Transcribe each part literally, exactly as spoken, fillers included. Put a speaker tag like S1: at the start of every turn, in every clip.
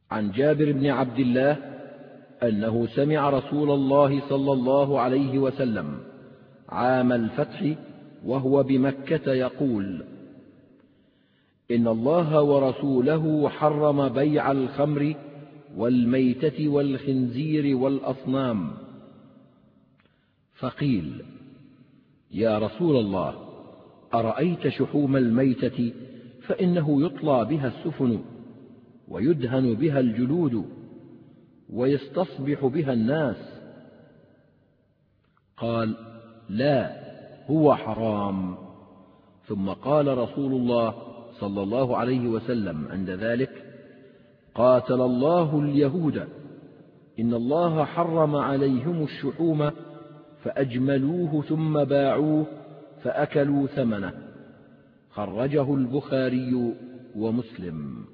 S1: عن جابر بن عبد الله أنه سمع رسول الله صلى الله عليه وسلم عام الفتح وهو بمكة يقول: إن الله ورسوله حرم بيع الخمر والميتة والخنزير والأصنام. فقيل: يا رسول الله، أرأيت شحوم الميتة فإنه يطلى بها السفن ويدهن بها الجلود ويستصبح بها الناس. قال: لا، هو حرام. ثم قال رسول الله صلى الله عليه وسلم عند ذلك: قاتل الله اليهود، إن الله حرم عليهم الشحوم فأجملوه ثم باعوه فأكلوا ثمنه. خرجه البخاري ومسلم.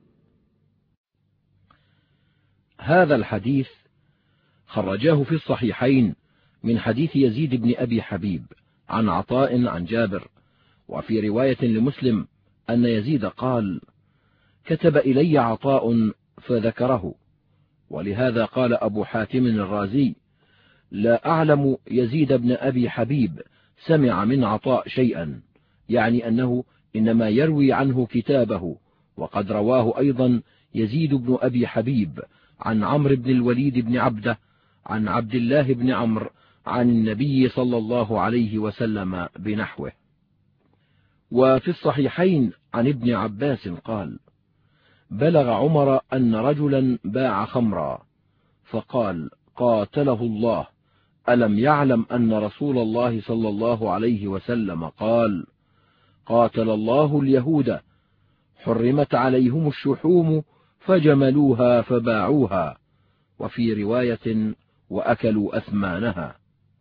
S1: هذا الحديث خرجاه في الصحيحين من حديث يزيد بن أبي حبيب عن عطاء عن جابر، وفي رواية لمسلم أن يزيد قال: كتب إلي عطاء فذكره. ولهذا قال أبو حاتم الرازي: لا أعلم يزيد بن أبي حبيب سمع من عطاء شيئا، يعني أنه إنما يروي عنه كتابه. وقد رواه أيضا يزيد بن أبي حبيب عن عمرو بن الوليد بن عبده عن عبد الله بن عمرو عن النبي صلى الله عليه وسلم بنحوه. وفي الصحيحين عن ابن عباس قال: بلغ عمر أن رجلا باع خمرا فقال: قاتله الله، ألم يعلم أن رسول الله صلى الله عليه وسلم قال: قاتل الله اليهود، حرمت عليهم الشحوم فجملوها فباعوها. وفي رواية: وأكلوا أثمانها.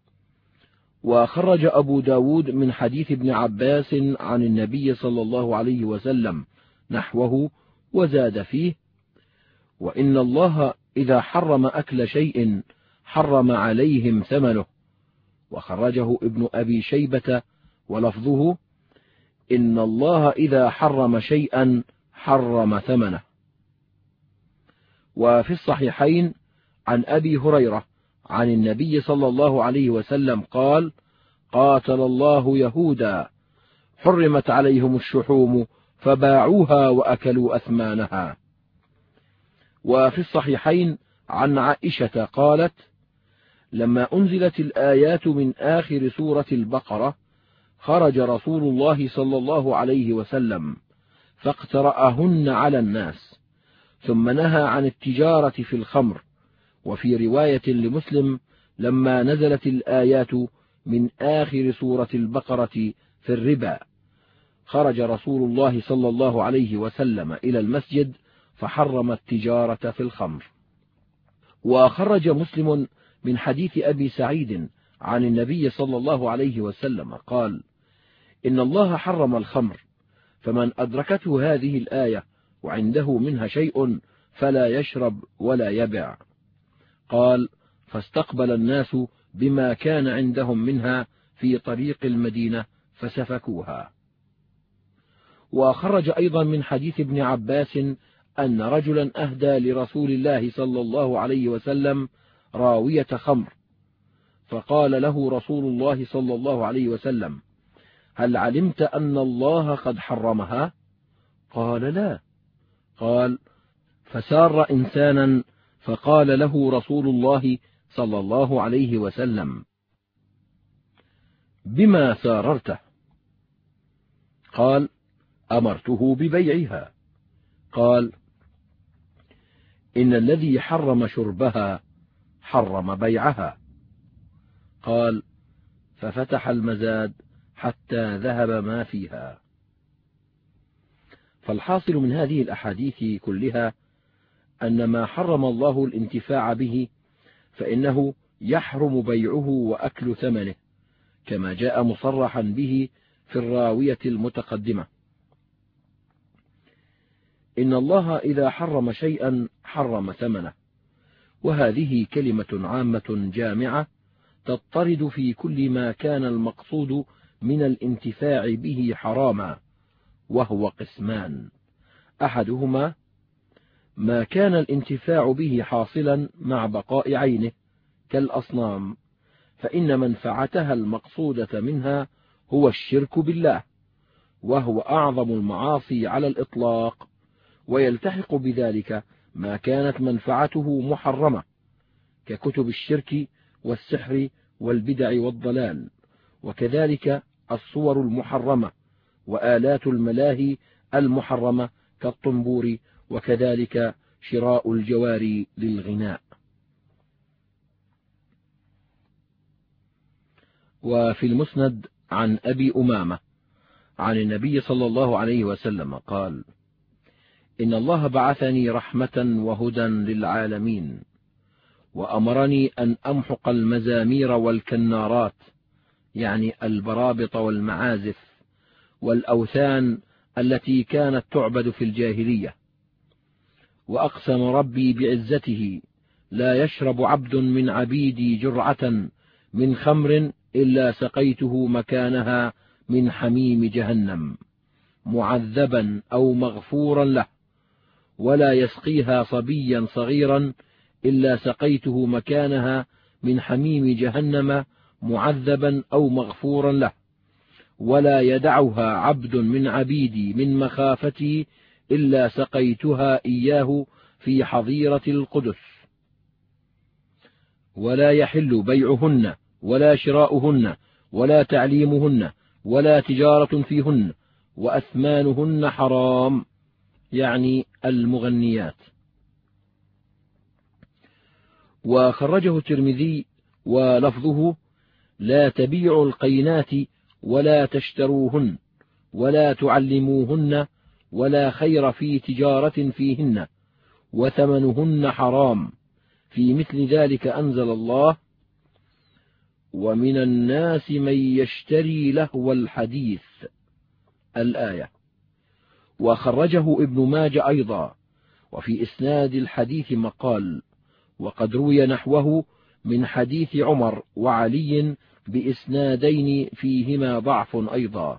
S1: وخرج أبو داود من حديث ابن عباس عن النبي صلى الله عليه وسلم نحوه، وزاد فيه: وإن الله إذا حرم أكل شيء حرم عليهم ثمنه. وخرجه ابن أبي شيبة ولفظه: إن الله إذا حرم شيئا حرم ثمنه. وفي الصحيحين عن أبي هريرة عن النبي صلى الله عليه وسلم قال: قاتل الله يهودا، حرمت عليهم الشحوم فباعوها وأكلوا أثمانها. وفي الصحيحين عن عائشة قالت: لما أنزلت الآيات من آخر سورة البقرة خرج رسول الله صلى الله عليه وسلم فاقترأهن على الناس، ثم نهى عن التجارة في الخمر. وفي رواية لمسلم: لما نزلت الآيات من آخر سورة البقرة في الربا خرج رسول الله صلى الله عليه وسلم إلى المسجد فحرم التجارة في الخمر. وخرج مسلم من حديث أبي سعيد عن النبي صلى الله عليه وسلم قال: إن الله حرم الخمر، فمن أدركته هذه الآية وعنده منها شيء فلا يشرب ولا يبع. قال: فاستقبل الناس بما كان عندهم منها في طريق المدينة فسفكوها. وخرج أيضا من حديث ابن عباس أن رجلا أهدى لرسول الله صلى الله عليه وسلم راوية خمر، فقال له رسول الله صلى الله عليه وسلم: هل علمت أن الله قد حرمها؟ قال: لا. قال: فسار إنسانا فقال له رسول الله صلى الله عليه وسلم: بما ساررته؟ قال: أمرته ببيعها. قال: إن الذي حرم شربها حرم بيعها. قال: ففتح المزاد حتى ذهب ما فيها. فالحاصل من هذه الأحاديث كلها أن ما حرم الله الانتفاع به فإنه يحرم بيعه وأكل ثمنه، كما جاء مصرحا به في الراوية المتقدمة: إن الله إذا حرم شيئا حرم ثمنه. وهذه كلمة عامة جامعة تضطرد في كل ما كان المقصود من الانتفاع به حراما، وهو قسمان: أحدهما ما كان الانتفاع به حاصلا مع بقاء عينه كالأصنام، فإن منفعتها المقصودة منها هو الشرك بالله، وهو أعظم المعاصي على الإطلاق، ويلتحق بذلك ما كانت منفعته محرمة ككتب الشرك والسحر والبدع والضلال، وكذلك الصور المحرمة وآلات الملاهي المحرمة كالطنبور، وكذلك شراء الجواري للغناء. وفي المسند عن أبي أمامة عن النبي صلى الله عليه وسلم قال: إن الله بعثني رحمة وهدى للعالمين، وأمرني أن أمحق المزامير والكنارات، يعني البرابط والمعازف والأوثان التي كانت تعبد في الجاهلية. وأقسم ربي بعزته: لا يشرب عبد من عبيدي جرعة من خمر إلا سقيته مكانها من حميم جهنم، معذبا أو مغفورا له، ولا يسقيها صبيا صغيرا إلا سقيته مكانها من حميم جهنم، معذبا أو مغفورا له، ولا يدعها عبد من عبيدي من مخافتي إلا سقيتها إياه في حظيرة القدس. ولا يحل بيعهن ولا شراؤهن ولا تعليمهن ولا تجارة فيهن، وأثمانهن حرام، يعني المغنيات. وخرجه الترمذي ولفظه: لا تبيعوا القينات ولا تشتروهن ولا تعلموهن ولا خير في تجارة فيهن، وثمنهن حرام. في مثل ذلك أنزل الله: ومن الناس من يشتري لهو الحديث، الآية. وخرجه ابن ماجه أيضا، وفي إسناد الحديث مقال، وقد روي نحوه من حديث عمر وعلي بإسنادين فيهما ضعف أيضا.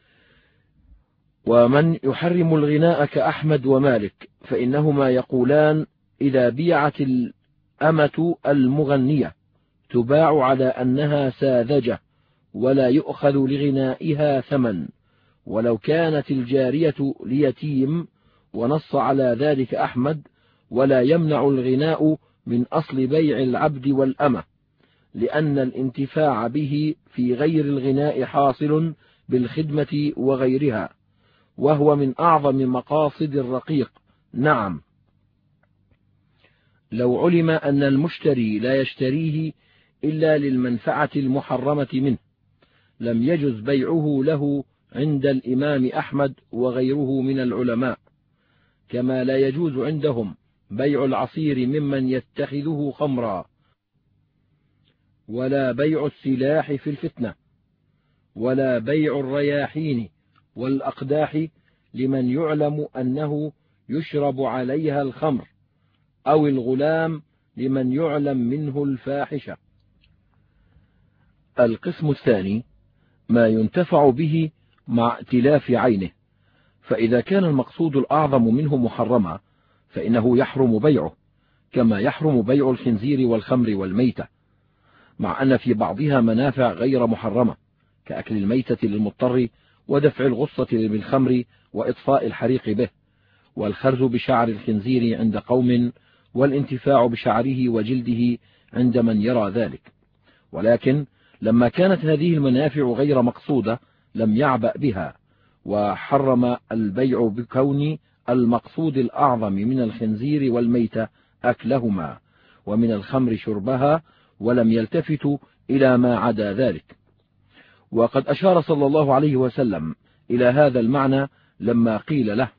S1: ومن يحرم الغناء كأحمد ومالك، فإنهما يقولان: إذا بيعت الأمة المغنية تباع على أنها ساذجة، ولا يؤخذ لغنائها ثمن، ولو كانت الجارية ليتيم. ونص على ذلك أحمد: ولا يمنع الغناء من أصل بيع العبد والأمة، لأن الانتفاع به في غير الغناء حاصل بالخدمة وغيرها، وهو من أعظم مقاصد الرقيق. نعم، لو علم أن المشتري لا يشتريه إلا للمنفعة المحرمة منه لم يجز بيعه له عند الإمام أحمد وغيره من العلماء، كما لا يجوز عندهم بيع العصير ممن يتخذه خمرا، ولا بيع السلاح في الفتنة، ولا بيع الرياحين والأقداح لمن يعلم أنه يشرب عليها الخمر، أو الغلام لمن يعلم منه الفاحشة. القسم الثاني: ما ينتفع به مع ائتلاف عينه، فإذا كان المقصود الأعظم منه محرما فإنه يحرم بيعه، كما يحرم بيع الخنزير والخمر والميتة، مع أن في بعضها منافع غير محرمة كأكل الميتة للمضطر، ودفع الغصة بالخمر، وإطفاء الحريق به، والخرز بشعر الخنزير عند قوم، والانتفاع بشعره وجلده عند من يرى ذلك. ولكن لما كانت هذه المنافع غير مقصودة لم يعبأ بها، وحرم البيع بكون المقصود الأعظم من الخنزير والميتة أكلهما، ومن الخمر شربها، ولم يلتفتوا إلى ما عدا ذلك. وقد أشار صلى الله عليه وسلم إلى هذا المعنى لما قيل له: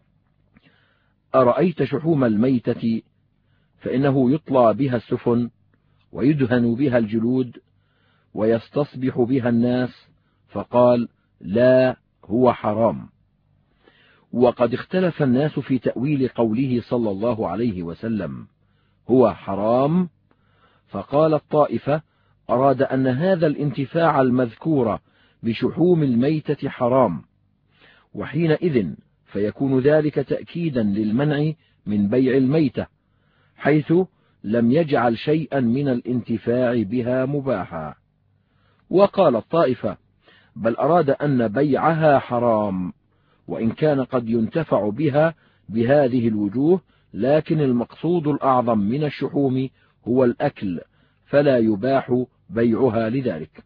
S1: أرأيت شحوم الميتة فإنه يطلى بها السفن، ويدهن بها الجلود، ويستصبح بها الناس، فقال: لا، هو حرام. وقد اختلف الناس في تأويل قوله صلى الله عليه وسلم هو حرام، فقال الطائفة: أراد أن هذا الانتفاع المذكور بشحوم الميتة حرام، وحينئذ فيكون ذلك تأكيدا للمنع من بيع الميتة، حيث لم يجعل شيئا من الانتفاع بها مباحا. وقال الطائفة: بل أراد أن بيعها حرام، وإن كان قد ينتفع بها بهذه الوجوه، لكن المقصود الأعظم من الشحوم هو الأكل، فلا يباح بيعها لذلك.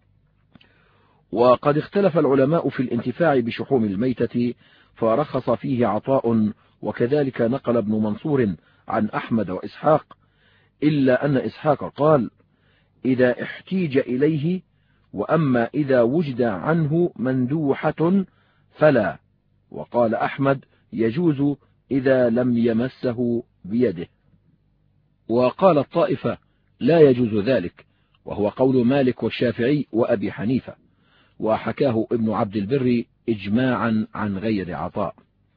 S1: وقد اختلف العلماء في الانتفاع بشحوم الميتة، فرخص فيه عطاء، وكذلك نقل ابن منصور عن أحمد وإسحاق، إلا أن إسحاق قال: إذا احتيج إليه، وأما إذا وجد عنه مندوحة فلا. وقال أحمد: يجوز إذا لم يمسه بيده. وقال الطائفة: لا يجوز ذلك، وهو قول مالك والشافعي وأبي حنيفة، وحكاه ابن عبد البر إجماعا عن غير عطاء.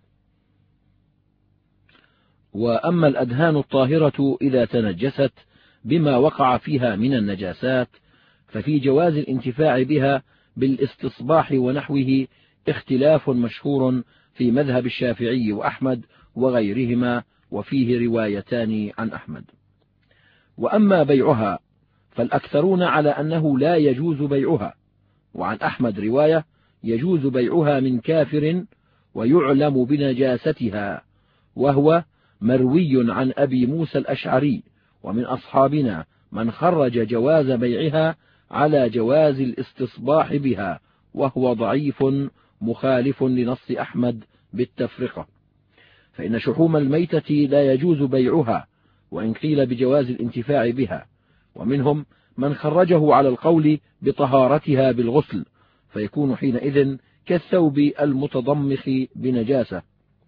S1: وأما الأدهان الطاهرة إذا تنجست بما وقع فيها من النجاسات، ففي جواز الانتفاع بها بالاستصباح ونحوه اختلاف مشهور في مذهب الشافعي وأحمد وغيرهما، وفيه روايتان عن أحمد. وأما بيعها فالأكثرون على أنه لا يجوز بيعها، وعن أحمد رواية: يجوز بيعها من كافر ويعلم بنجاستها، وهو مروي عن أبي موسى الأشعري، ومن أصحابنا من خرج جواز بيعها على جواز الاستصباح بها، وهو ضعيف مخالف لنص أحمد بالتفرقة، فإن شحوم الميتة لا يجوز بيعها وإن قيل بجواز الانتفاع بها، ومنهم من خرجه على القول بطهارتها بالغسل، فيكون حينئذ كالثوب المتضمخ بنجاسة.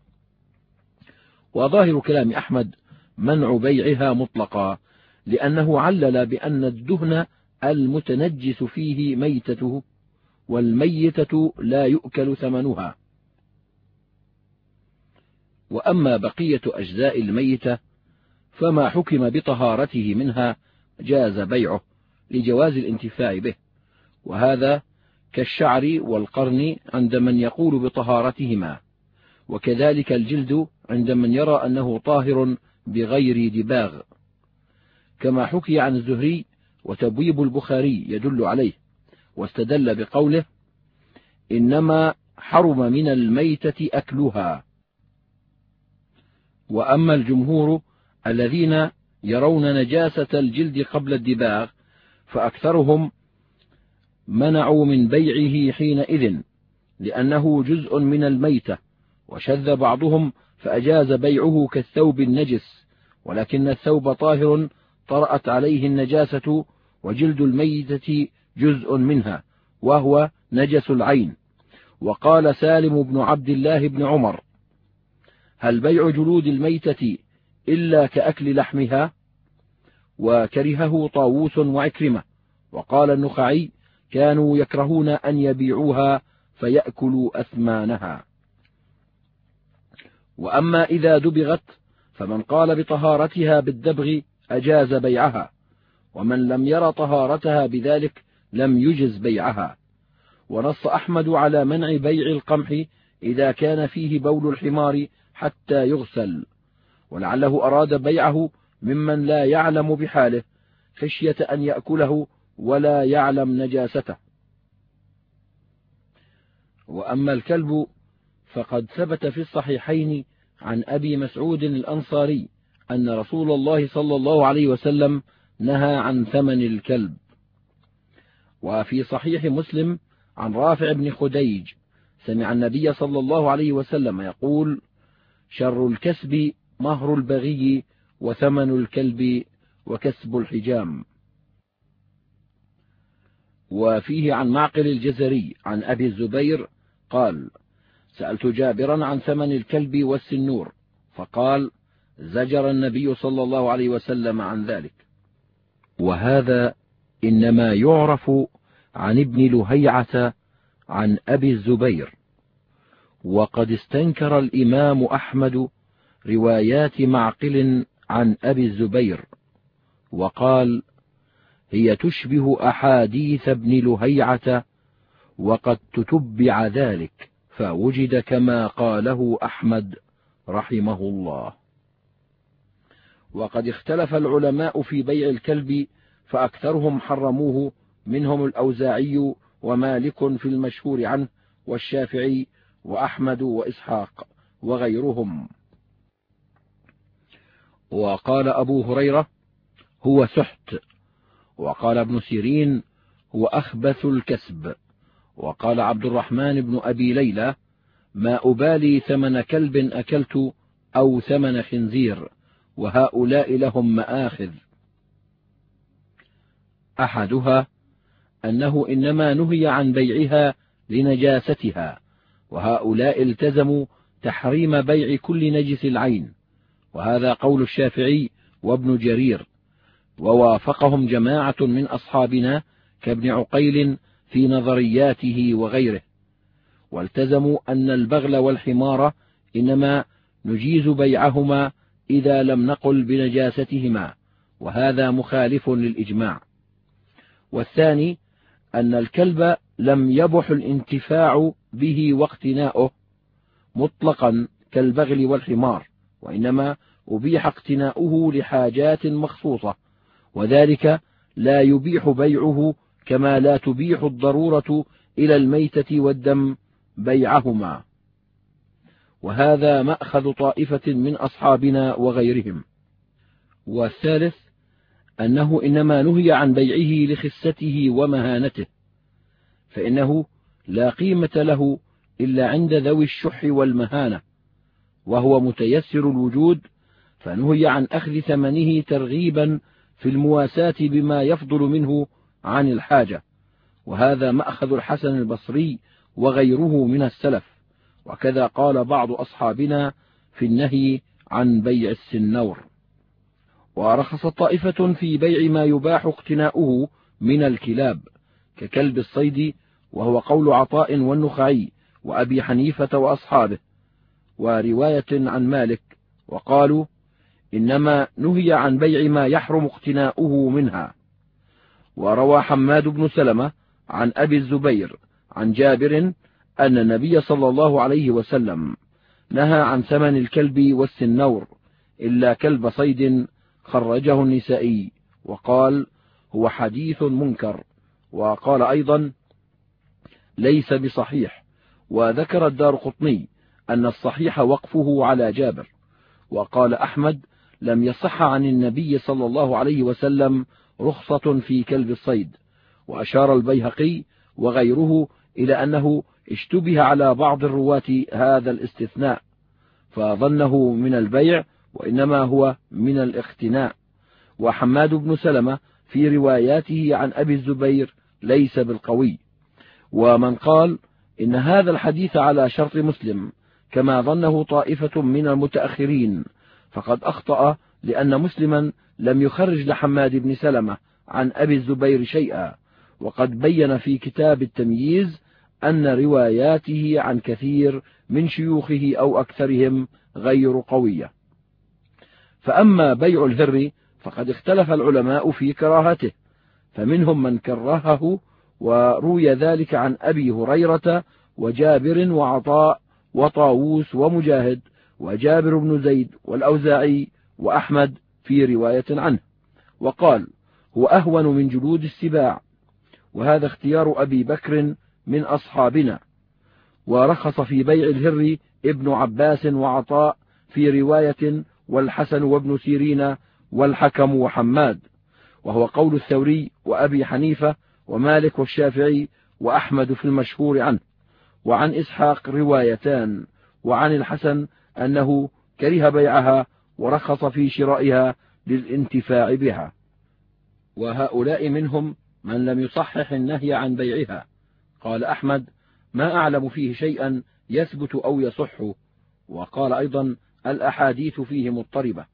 S1: وظاهر كلام أحمد منع بيعها مطلقا، لأنه علل بأن الدهن المتنجس فيه ميتته، والميتة لا يؤكل ثمنها. وأما بقية أجزاء الميتة فما حكم بطهارته منها جاز بيعه لجواز الانتفاع به، وهذا كالشعر والقرن عند من يقول بطهارتهما، وكذلك الجلد عند من يرى أنه طاهر بغير دباغ، كما حكي عن الزهري، وتبويب البخاري يدل عليه، واستدل بقوله: إنما حرم من الميتة أكلها. وأما الجمهور الذين يرون نجاسة الجلد قبل الدباغ فأكثرهم منعوا من بيعه حينئذ، لأنه جزء من الميتة، وشذ بعضهم فأجاز بيعه كالثوب النجس، ولكن الثوب طاهر طرأت عليه النجاسة، وجلد الميتة جزء منها وهو نجس العين. وقال سالم بن عبد الله بن عمر: هل بيع جلود الميتة إلا كأكل لحمها؟ وكرهه طاووس وعكرمة. وقال النخعي: كانوا يكرهون أن يبيعوها فيأكلوا أثمانها. وأما إذا دبغت فمن قال بطهارتها بالدبغ أجاز بيعها، ومن لم ير طهارتها بذلك لم يجز بيعها. ونص أحمد على منع بيع القمح إذا كان فيه بول الحمار حتى يغسل، ولعله أراد بيعه ممن لا يعلم بحاله خشية أن يأكله ولا يعلم نجاسته. وأما الكلب فقد ثبت في الصحيحين عن أبي مسعود الأنصاري أن رسول الله صلى الله عليه وسلم نهى عن ثمن الكلب. وفي صحيح مسلم عن رافع بن خديج سمع النبي صلى الله عليه وسلم يقول: شر الكسب مهر البغي، وثمن الكلب وكسب الحجام. وفيه عن معقل الجزري عن أبي الزبير قال: سألت جابرا عن ثمن الكلب والسنور، فقال: زجر النبي صلى الله عليه وسلم عن ذلك. وهذا إنما يعرف عن ابن لهيعة عن أبي الزبير. وقد استنكر الإمام أحمد روايات معقل عن أبي الزبير، وقال: هي تشبه أحاديث ابن لهيعة، وقد تتبع ذلك فوجد كما قاله أحمد رحمه الله. وقد اختلف العلماء في بيع الكلب، فأكثرهم حرموه، منهم الأوزاعي ومالك في المشهور عنه، والشافعي وأحمد وإسحاق وغيرهم. وقال أبو هريرة: هو سحت. وقال ابن سيرين: هو أخبث الكسب. وقال عبد الرحمن بن أبي ليلى: ما أبالي ثمن كلب أكلت أو ثمن خنزير، وهؤلاء لهم مآخذ. أحدها أنه إنما نهي عن بيعها لنجاستها، وهؤلاء التزموا تحريم بيع كل نجس العين، وهذا قول الشافعي وابن جرير، ووافقهم جماعة من أصحابنا كابن عقيل في نظرياته وغيره، والتزموا أن البغل والحمار إنما نجيز بيعهما إذا لم نقل بنجاستهما، وهذا مخالف للإجماع. والثاني أن الكلب لم يبح الانتفاع به واقتناؤه مطلقا كالبغل والحمار، وإنما أبيح اقتناؤه لحاجات مخصوصة، وذلك لا يبيح بيعه كما لا تبيح الضرورة إلى الميتة والدم بيعهما، وهذا مأخذ طائفة من أصحابنا وغيرهم. والثالث أنه إنما نهي عن بيعه لخسته ومهانته، فإنه لا قيمة له إلا عند ذوي الشح والمهانة، وهو متيسر الوجود، فنهي عن أخذ ثمنه ترغيبا في المواساة بما يفضل منه عن الحاجة، وهذا مأخذ الحسن البصري وغيره من السلف، وكذا قال بعض أصحابنا في النهي عن بيع السنور. ورخص طائفة في بيع ما يباح اقتناؤه من الكلاب ككلب الصيد، وهو قول عطاء والنخعي وأبي حنيفة وأصحابه، ورواية عن مالك، وقالوا إنما نهي عن بيع ما يحرم اقتناؤه منها. وروى حماد بن سلمة عن أبي الزبير عن جابر أن النبي صلى الله عليه وسلم نهى عن ثمن الكلب والسنور إلا كلب صيد، خرجه النسائي، وقال هو حديث منكر. وقال أيضا ليس بصحيح. وذكر الدارقطني أن الصحيح وقفه على جابر. وقال أحمد لم يصح عن النبي صلى الله عليه وسلم رخصة في كلب الصيد. وأشار البيهقي وغيره إلى أنه اشتبه على بعض الرواة هذا الاستثناء، فظنه من البيع وإنما هو من الاقتناء. وحماد بن سلمة في رواياته عن أبي الزبير ليس بالقوي. ومن قال إن هذا الحديث على شرط مسلم كما ظنه طائفة من المتأخرين فقد أخطأ، لأن مسلما لم يخرج لحماد بن سلمة عن أبي الزبير شيئا، وقد بين في كتاب التمييز أن رواياته عن كثير من شيوخه أو أكثرهم غير قوية. فأما بيع الهر فقد اختلف العلماء في كراهته، فمنهم من كرهه، وروي ذلك عن أبي هريرة وجابر وعطاء وطاووس ومجاهد وجابر بن زيد والأوزاعي وأحمد في رواية عنه، وقال هو أهون من جلود السباع، وهذا اختيار أبي بكر من أصحابنا. ورخص في بيع الهر ابن عباس وعطاء في رواية، والحسن وابن سيرين والحكم وحماد، وهو قول الثوري وأبي حنيفة ومالك والشافعي وأحمد في المشهور عنه. وعن إسحاق روايتان، وعن الحسن أنه كره بيعها ورخص في شرائها للانتفاع بها. وهؤلاء منهم من لم يصحح النهي عن بيعها. قال أحمد ما أعلم فيه شيئا يثبت أو يصح. وقال أيضا الأحاديث فيه مضطربة.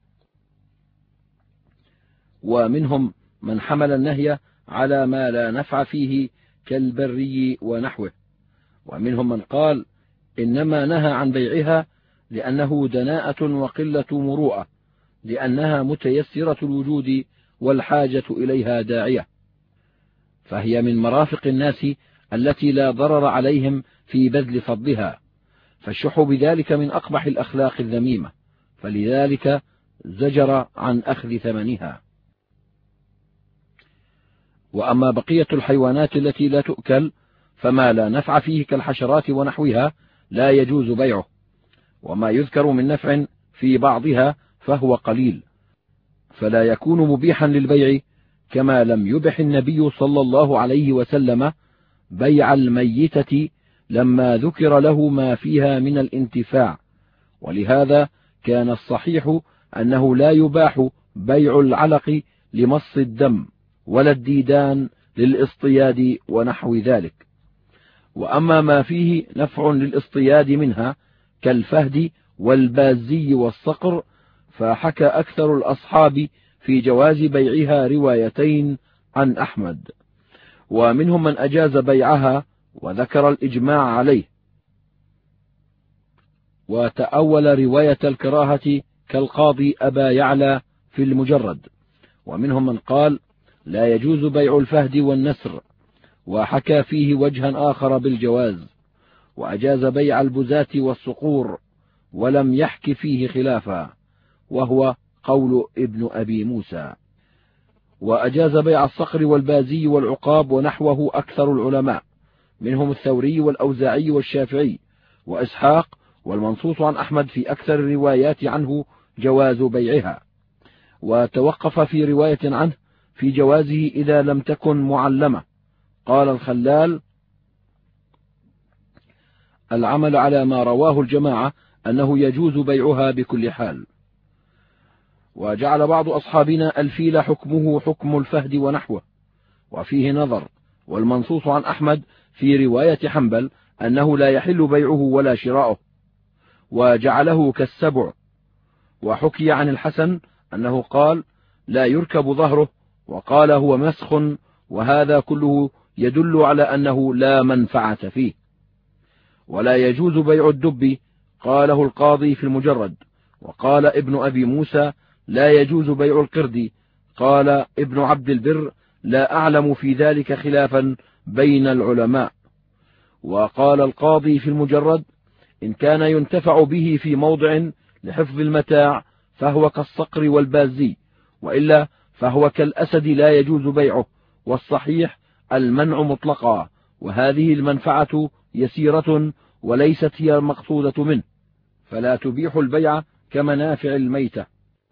S1: ومنهم من حمل النهي على ما لا نفع فيه كالبري ونحوه. ومنهم من قال إنما نهى عن بيعها لأنه دناءة وقلة مروءة، لأنها متيسرة الوجود والحاجة إليها داعية، فهي من مرافق الناس التي لا ضرر عليهم في بذل فضلها، فالشح بذلك من أقبح الأخلاق الذميمة، فلذلك زجر عن أخذ ثمنها. وأما بقية الحيوانات التي لا تؤكل فما لا نفع فيه كالحشرات ونحوها لا يجوز بيعه، وما يذكر من نفع في بعضها فهو قليل، فلا يكون مبيحا للبيع، كما لم يبح النبي صلى الله عليه وسلم بيع الميتة لما ذكر له ما فيها من الانتفاع. ولهذا كان الصحيح أنه لا يباح بيع العلق لمص الدم ولا الديدان للاصطياد ونحو ذلك. وأما ما فيه نفع للاصطياد منها كالفهد والبازي والصقر فحكى أكثر الأصحاب في جواز بيعها روايتين عن أحمد، ومنهم من أجاز بيعها وذكر الإجماع عليه، وتأول رواية الكراهة كالقاضي أبا يعلى في المجرد. ومنهم من قال لا يجوز بيع الفهد والنسر، وحكى فيه وجها آخر بالجواز، وأجاز بيع البزاة والصقور ولم يحك فيه خلافا، وهو قول ابن أبي موسى. وأجاز بيع الصقر والبازي والعقاب ونحوه أكثر العلماء، منهم الثوري والأوزاعي والشافعي وإسحاق، والمنصوص عن أحمد في أكثر الروايات عنه جواز بيعها. وتوقف في رواية عنه في جوازه إذا لم تكن معلمة. قال الخلال: العمل على ما رواه الجماعة أنه يجوز بيعها بكل حال. وجعل بعض أصحابنا الفيل حكمه حكم الفهد ونحوه، وفيه نظر، والمنصوص عن أحمد في رواية حنبل أنه لا يحل بيعه ولا شراؤه، وجعله كالسبع. وحكي عن الحسن أنه قال لا يركب ظهره، وقال هو مسخ، وهذا كله يدل على أنه لا منفعة فيه. ولا يجوز بيع الدب، قاله القاضي في المجرد. وقال ابن أبي موسى لا يجوز بيع القرد. قال ابن عبد البر لا أعلم في ذلك خلافا بين العلماء. وقال القاضي في المجرد إن كان ينتفع به في موضع لحفظ المتاع فهو كالصقر والبازي، وإلا فهو كالأسد لا يجوز بيعه، والصحيح المنع مطلقا، وهذه المنفعة يسيرة وليست هي المقصودة منه، فلا تبيح البيع كمنافع الميتة.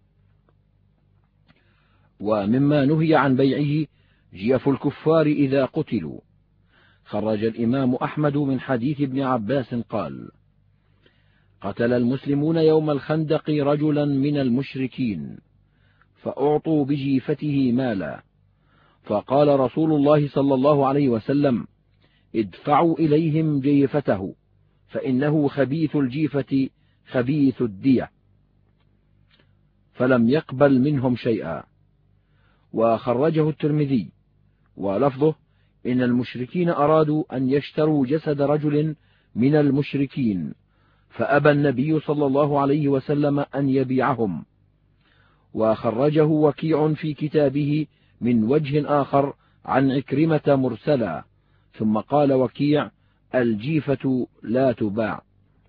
S1: ومما نهي عن بيعه جيف الكفار إذا قتلوا. خرج الإمام أحمد من حديث ابن عباس قال: قتل المسلمون يوم الخندق رجلا من المشركين فأعطوا بجيفته مالا، فقال رسول الله صلى الله عليه وسلم: ادفعوا إليهم جيفته، فإنه خبيث الجيفة خبيث الدية، فلم يقبل منهم شيئا. وخرجه الترمذي، ولفظه: إن المشركين أرادوا أن يشتروا جسد رجل من المشركين، فأبى النبي صلى الله عليه وسلم أن يبيعهم. وخرجه وكيع في كتابه من وجه آخر عن عكرمة مرسلا، ثم قال وكيع: الجيفة لا تباع.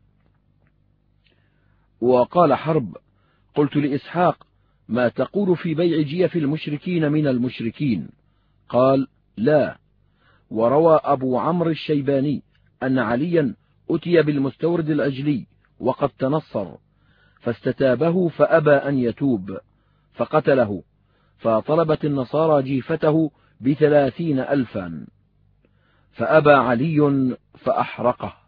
S1: وقال حرب: قلت لإسحاق: ما تقول في بيع جيف المشركين من المشركين؟ قال: لا. وروى أبو عمرو الشيباني أن عليا أتي بالمستورد العجلي وقد تنصر، فاستتابه فأبى أن يتوب فقتله، فطلبت النصارى جيفته بثلاثين ألفا، فأبى علي فأحرقه.